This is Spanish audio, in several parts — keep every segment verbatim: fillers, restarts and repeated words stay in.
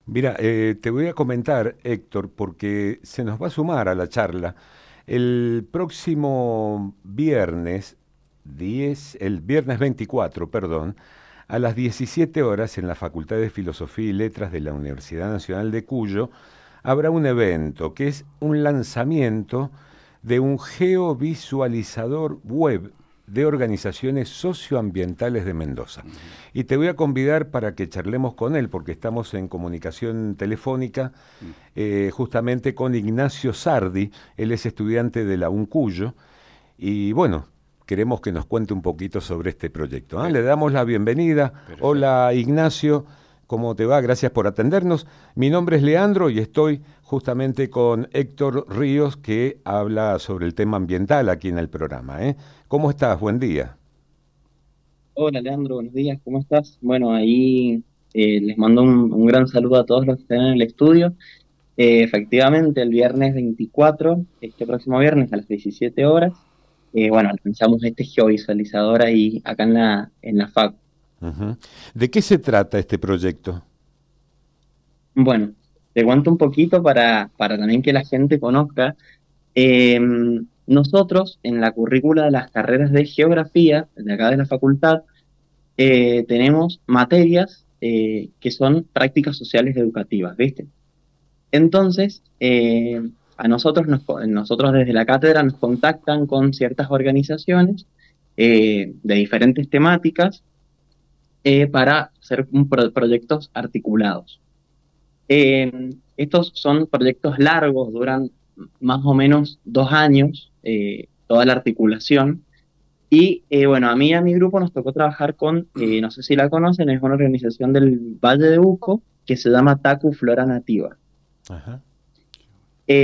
Mira, eh, te voy a comentar, Héctor, porque se nos va a sumar a la charla. El próximo viernes diez, el viernes veinticuatro, perdón, a las diecisiete horas en la Facultad de Filosofía y Letras de la Universidad Nacional de Cuyo, habrá un evento que es un lanzamiento de un geovisualizador web de organizaciones socioambientales de Mendoza. Y te voy a convidar para que charlemos con él, porque estamos en comunicación telefónica eh, justamente con Ignacio Sardi. Él es estudiante de la UNCUYO y bueno, queremos que nos cuente un poquito sobre este proyecto, ¿eh? Le damos la bienvenida. Perfecto. Hola Ignacio, ¿cómo te va? Gracias por atendernos. Mi nombre es Leandro y estoy justamente con Héctor Ríos, que habla sobre el tema ambiental aquí en el programa, ¿eh? ¿Cómo estás? Buen día. Hola Leandro, buenos días, ¿cómo estás? Bueno, ahí eh, les mando un, un gran saludo a todos los que están en el estudio. Eh, efectivamente, el viernes veinticuatro, este próximo viernes a las diecisiete horas, eh, bueno, lanzamos este geovisualizador ahí acá en la, en la F A C. Ujú. ¿De qué se trata este proyecto? Bueno, te cuento un poquito para, para también que la gente conozca. Eh, Nosotros en la currícula de las carreras de geografía, de acá de la facultad, eh, tenemos materias eh, que son prácticas sociales educativas, ¿viste? Entonces, eh, a nosotros, nos, nosotros desde la cátedra nos contactan con ciertas organizaciones eh, de diferentes temáticas eh, para hacer un pro- proyectos articulados. Eh, Estos son proyectos largos, duran más o menos dos años, eh, toda la articulación. Y eh, bueno, a mí y a mi grupo nos tocó trabajar con, eh, no sé si la conocen, es una organización del Valle de Uco que se llama Tacu Flora Nativa. Ajá. Eh,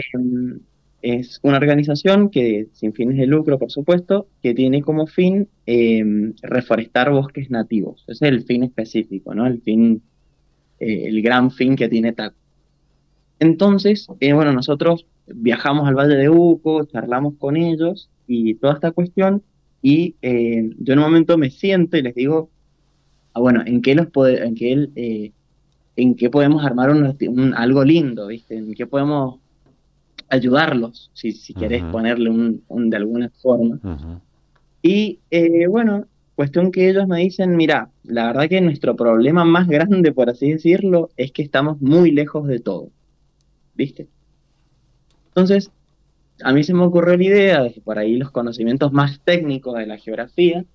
es una organización que, sin fines de lucro, por supuesto, que tiene como fin eh, reforestar bosques nativos. Ese es el fin específico, ¿no? El fin, eh, el gran fin que tiene Tacu. Entonces, eh, bueno, nosotros viajamos al Valle de Uco, charlamos con ellos y toda esta cuestión, y eh, yo en un momento me siento y les digo, ah, bueno, ¿en qué los pode- en qué, el, eh, en qué podemos armar un, un- algo lindo, ¿viste? ¿En qué podemos ayudarlos, si, si querés Ujú, ponerle un, un de alguna forma? ujú, Y eh, bueno, cuestión que ellos me dicen, mira, la verdad que nuestro problema más grande, por así decirlo, es que estamos muy lejos de todo, ¿viste? Entonces, a mí se me ocurrió la idea, desde por ahí los conocimientos más técnicos de la geografía,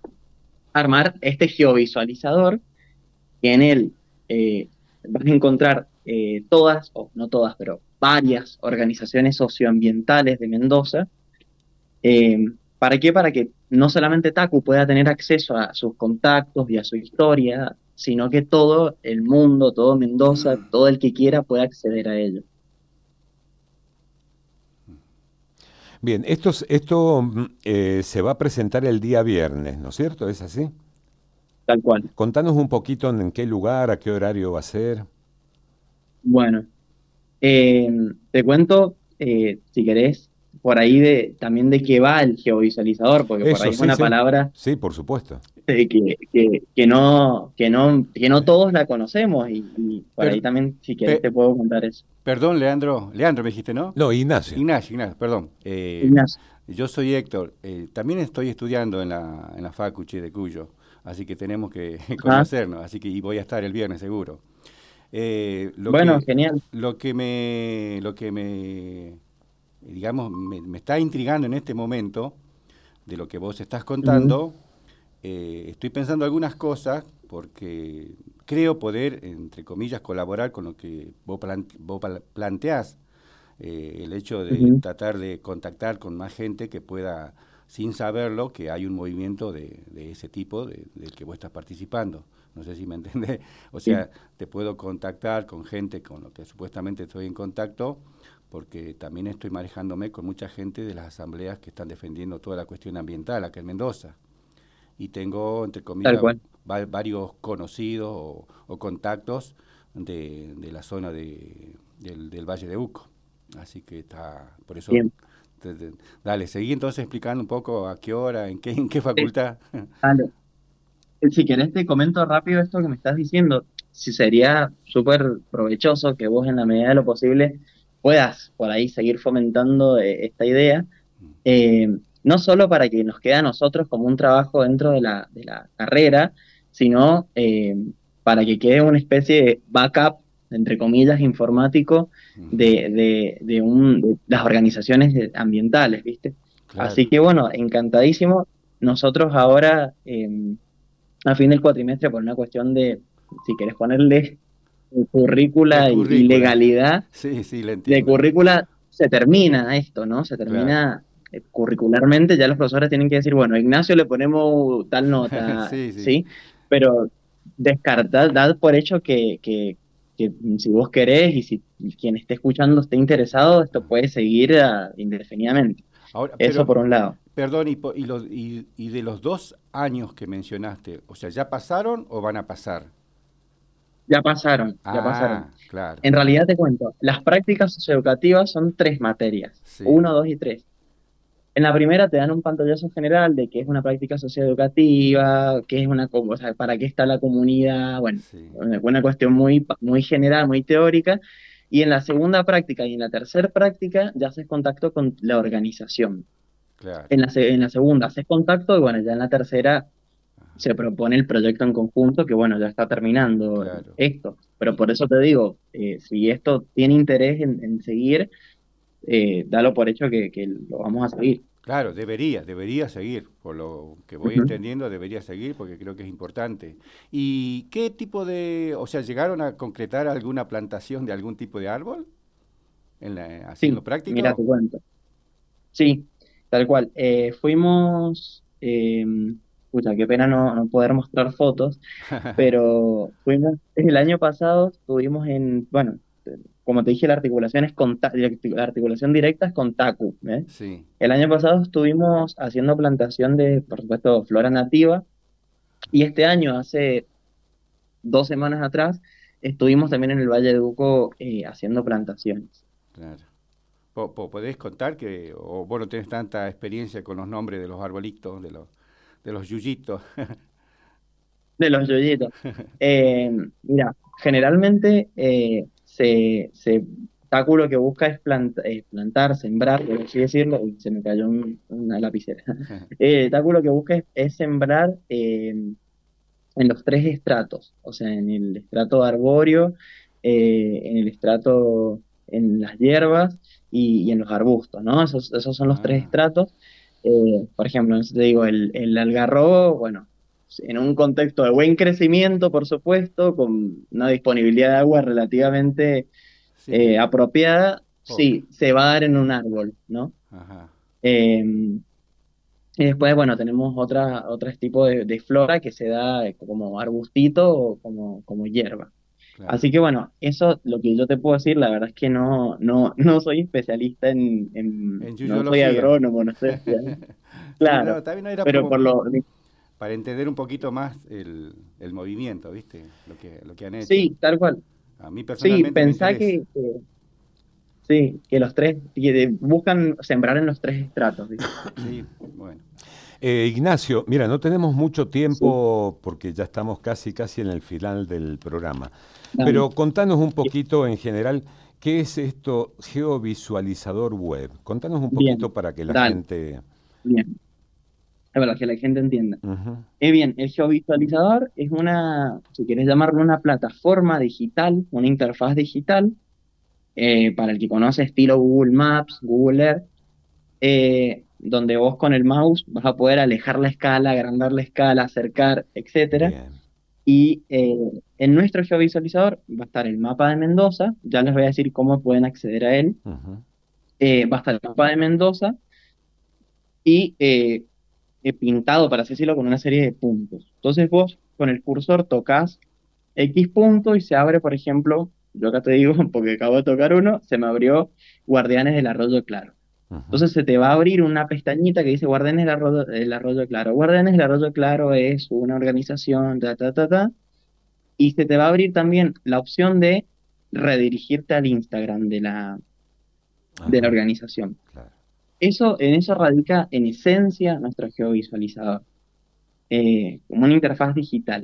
armar este geovisualizador que en él eh, vas a encontrar eh, todas, o no todas, pero varias organizaciones socioambientales de Mendoza. Eh, ¿Para qué? Para que no solamente Taku pueda tener acceso a sus contactos y a su historia, sino que todo el mundo, todo Mendoza, todo el que quiera pueda acceder a ello. bien, esto, es- esto mm, eh, se va a presentar el día viernes, ¿no es cierto? ¿Es así? Tal cual. Contanos un poquito en, en qué lugar, a qué horario va a ser. Bueno, eh, te cuento, eh, si querés, por ahí de, también de qué va el geovisualizador, porque por Eso, ahí es sí, una sí. palabra Sí, por supuesto. eh, que, que, que no, que no, que no todos la conocemos y, y por ahí Per- también, si querés, pe- te puedo contar eso. Perdón, Leandro. Leandro me dijiste, ¿no? No, Ignacio. Ignacio, Ignacio, perdón. Eh, Ignacio. yo soy Héctor. Eh, también estoy estudiando en la, en la Facu Che de Cuyo. Así que tenemos que Ajá. conocernos. Así que y voy a estar el viernes seguro. Eh, lo Bueno, que, genial. lo que me, lo que me, digamos, me, me está intrigando en este momento de lo que vos estás Ujú. contando. Eh, estoy pensando algunas cosas porque creo poder, entre comillas, colaborar con lo que vos, plan- vos pla- planteás. Eh, el hecho de Ujú. tratar de contactar con más gente que pueda, sin saberlo, que hay un movimiento de, de ese tipo de- del que vos estás participando. No sé si me entendés. O Sí. sea, te puedo contactar con gente con lo que supuestamente estoy en contacto, porque también estoy manejándome con mucha gente de las asambleas que están defendiendo toda la cuestión ambiental acá en Mendoza y tengo, entre Tal comillas, cual. va- varios conocidos o, o contactos de, de la zona de, del, del Valle de Uco. Así que está, por eso, Bien. te- te- dale, seguí entonces explicando un poco a qué hora, en qué, en qué Sí, facultad. dale. Si querés te comento rápido esto que me estás diciendo. sí sería súper provechoso que vos en la medida de lo posible puedas por ahí seguir fomentando eh, esta idea, eh, no solo para que nos quede a nosotros como un trabajo dentro de la, de la carrera, sino eh, para que quede una especie de backup, entre comillas, informático de, de, de, un, de las organizaciones ambientales, ¿viste? Claro. Así que bueno, encantadísimo. Nosotros ahora, eh, a fin del cuatrimestre, por una cuestión de, si querés ponerle De currícula y, y currícula. legalidad, Sí, sí, le de entiendo. currícula se termina esto, ¿no? Se Claro. termina eh, curricularmente, ya los profesores tienen que decir, bueno, a Ignacio le ponemos tal nota, Sí, sí. ¿sí? Pero descartar, dad por hecho que, que, que si vos querés y si quien esté escuchando esté interesado, esto puede seguir ah, indefinidamente. Ahora, Eso pero, por un lado. perdón, y, po- y, los- y- y de los dos años que mencionaste, o sea, ¿ya pasaron o van a pasar? Ya pasaron, ya pasaron. Ah, claro, En claro. realidad te cuento, las prácticas socioeducativas son tres materias, Sí, uno, dos y tres. En la primera te dan un pantallazo general de qué es una práctica socioeducativa, qué es una, co- o sea, para qué está la comunidad, bueno, sí, una, una cuestión muy, pa- muy general, muy teórica. Y en la segunda práctica y en la tercera práctica ya haces contacto con la organización. claro, En la, se- en la segunda haces contacto y bueno, ya en la tercera se propone el proyecto en conjunto que bueno, ya está terminando claro. esto. Pero Y, por eso te digo, eh, si esto tiene interés en, en seguir, eh, dalo por hecho que, que lo vamos a seguir. claro, debería, debería seguir, por lo que voy Ujú. entendiendo, debería seguir porque creo que es importante. ¿Y qué tipo de, o sea, llegaron a concretar alguna plantación de algún tipo de árbol en la, haciendo Sí, mira, práctico? te cuento. Sí, tal cual. Eh, fuimos, eh, pucha, qué pena no, no poder mostrar fotos, pero fuimos, el año pasado estuvimos en, bueno, como te dije, la articulación es con, Ta- la articulación directa es con Taku, ¿eh? Sí. El año pasado estuvimos haciendo plantación de, por supuesto, flora nativa, y este año, hace dos semanas atrás, estuvimos también en el Valle de Uco eh, haciendo plantaciones. Claro. Po- po- ¿Podés contar que, o vos no tenés tanta experiencia con los nombres de los arbolitos, de los, de los yuyitos? De los yoyitos. Eh, mira, generalmente eh, se, se, Taku lo que busca es planta- eh, plantar, sembrar, por así decirlo. Uy, se me cayó un- una lapicera. Eh, Taku lo que busca es, es sembrar eh, en los tres estratos, o sea, en el estrato arbóreo, eh, en el estrato, en las hierbas y, y en los arbustos, ¿no? Esos, esos son los tres Ah, estratos. Eh, por ejemplo, no sé, te digo, el, el algarrobo, bueno, en un contexto de buen crecimiento, por supuesto, con una disponibilidad de agua relativamente sí, eh, de apropiada, poca. sí, se va a dar en un árbol, ¿no? Ajá, Eh, y después, bueno, tenemos otra, otros tipos de, de flora que se da eh, como arbustito o como, como hierba. claro. Así que bueno, eso lo que yo te puedo decir, la verdad es que no, no, no soy especialista en, en- En no soy yuyología. agrónomo, no sé, Sí, claro, no, también era pero como por lo, para entender un poquito más el, el movimiento, ¿viste? Lo que, lo que han hecho. sí, tal cual, A mí sí, personalmente me pensá interesa. que, que- sí, que los tres, que de- buscan sembrar en los tres estratos, ¿viste? Sí, bueno. Eh, Ignacio, mira, no tenemos mucho Sí, tiempo porque ya estamos casi, casi en el final del programa, dale, pero contanos un poquito en general, ¿qué es esto geovisualizador web? Contanos un bien, poquito para que la dale, gente... bien, es verdad, que la gente entienda. Ujú, Eh, bien, el geovisualizador es una, si quieres llamarlo una plataforma digital, una interfaz digital, eh, para el que conoce estilo Google Maps, Google Earth, eh, donde vos con el mouse vas a poder alejar la escala, agrandar la escala, acercar, etcétera. bien. Y eh, en nuestro geovisualizador va a estar el mapa de Mendoza, ya les voy a decir cómo pueden acceder a él. Ujú, Eh, va a estar el mapa de Mendoza y eh, eh, pintado, para así decirlo, con una serie de puntos. Entonces vos con el cursor tocas X punto y se abre, por ejemplo, yo acá te digo, porque acabo de tocar uno, se me abrió Guardianes del Arroyo Claro. ujú. Entonces se te va a abrir una pestañita que dice Guardianes del Arroyo, del Arroyo Claro. Guardianes del Arroyo Claro es una organización, ta, ta, ta, ta, y se te va a abrir también la opción de redirigirte al Instagram de la, de la Ajá, organización. claro. Eso, en eso radica en esencia nuestro geovisualizador, eh, como una interfaz digital.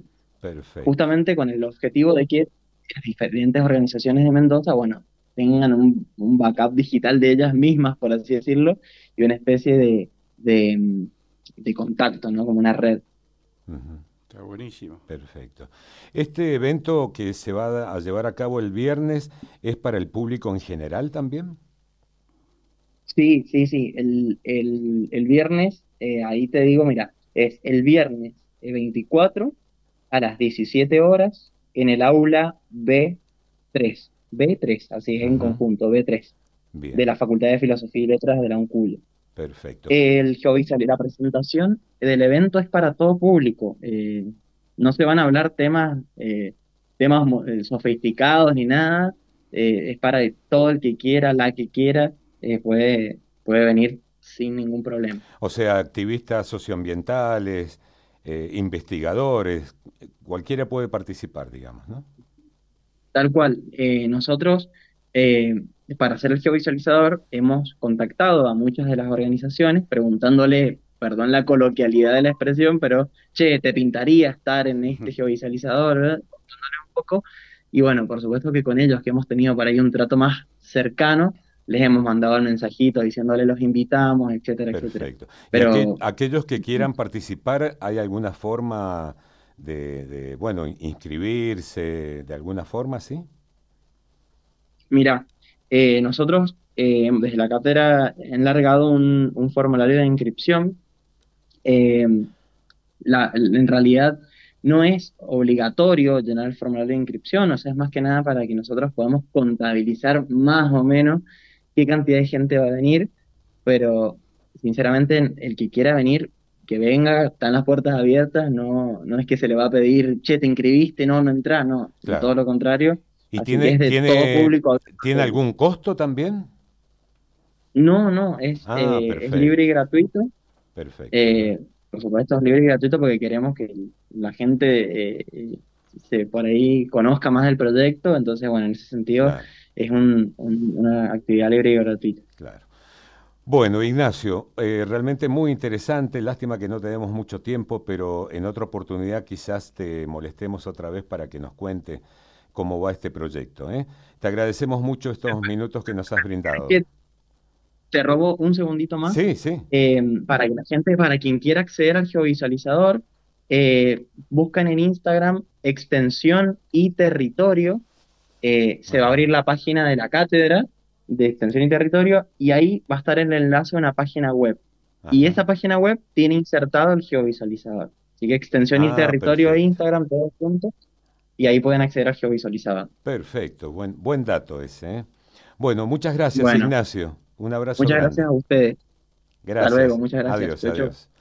Perfecto. justamente con el objetivo de que las diferentes organizaciones de Mendoza, bueno, tengan un, un backup digital de ellas mismas, por así decirlo, y una especie de, de, mm, de contacto, ¿no? Como una red. Ujú. Está buenísimo. Perfecto. Este evento que se va a llevar a cabo el viernes es para el público en general también. Sí, sí, sí. El, el, el viernes, eh, ahí te digo, mira, es el viernes eh, veinticuatro a las diecisiete horas en el aula B tres. B tres, así es en Ujú. conjunto, B tres, de Bien, la Facultad de Filosofía y Letras de la UNCULO. perfecto. El geovisual y la presentación del evento es para todo público. Eh, no se van a hablar temas, eh, temas mo- eh, sofisticados ni nada. Eh, es para todo el que quiera, la que quiera, eh, puede, puede venir sin ningún problema. O sea, activistas socioambientales, eh, investigadores, eh, cualquiera puede participar, digamos, ¿no? Tal cual, eh, nosotros, eh, para hacer el geovisualizador, hemos contactado a muchas de las organizaciones preguntándole, perdón la coloquialidad de la expresión, pero, che, ¿te pintaría estar en este geovisualizador, verdad? Un poco. Y bueno, por supuesto que con ellos que hemos tenido por ahí un trato más cercano, les hemos mandado el mensajito diciéndole los invitamos, etcétera, etcétera. Perfecto. Y aquel- Pero aquellos que quieran participar, ¿hay alguna forma de, de, bueno, inscribirse de alguna forma, sí? mira, eh, nosotros eh, desde la cátedra han largado un, un formulario de inscripción. Eh, la- en realidad no es obligatorio llenar el formulario de inscripción, o sea, es más que nada para que nosotros podamos contabilizar más o menos qué cantidad de gente va a venir, pero sinceramente el que quiera venir, que venga, están las puertas abiertas, no, no es que se le va a pedir, che, te inscribiste, no, no entrás, no, todo Claro. lo contrario, ¿Y así que tiene, es de todo tiene, público. tiene algún costo también? No, no, es, Ah, eh, es libre perfecto, y gratuito. perfecto. Eh, por supuesto, es libre y gratuito porque queremos que la gente eh, eh, se por ahí conozca más del proyecto. Entonces, bueno, en ese sentido Claro, es un- un- una actividad libre y gratuita. claro. Bueno, Ignacio, eh, realmente muy interesante. Lástima que no tenemos mucho tiempo, pero en otra oportunidad quizás te molestemos otra vez para que nos cuente cómo va este proyecto, ¿eh? Te agradecemos mucho estos minutos que nos has brindado. Que te robo un segundito más Sí, sí. eh, para que la gente, para quien quiera acceder al geovisualizador, eh, buscan en Instagram extensión y territorio. Eh, se va a Ajá, abrir la página de la cátedra de extensión y territorio y ahí va a estar el enlace a una página web. Y ajá. esa página web tiene insertado el geovisualizador. Así que extensión y Ah, territorio de perfecto. Instagram, todos juntos, y ahí pueden acceder al geovisualizador. Perfecto. Buen, buen dato ese, ¿eh? Bueno, muchas gracias, Bueno, Ignacio. Un abrazo muchas gracias grande. a ustedes. Hasta luego, Gracias. muchas gracias. Adiós, Chau, chau. adiós.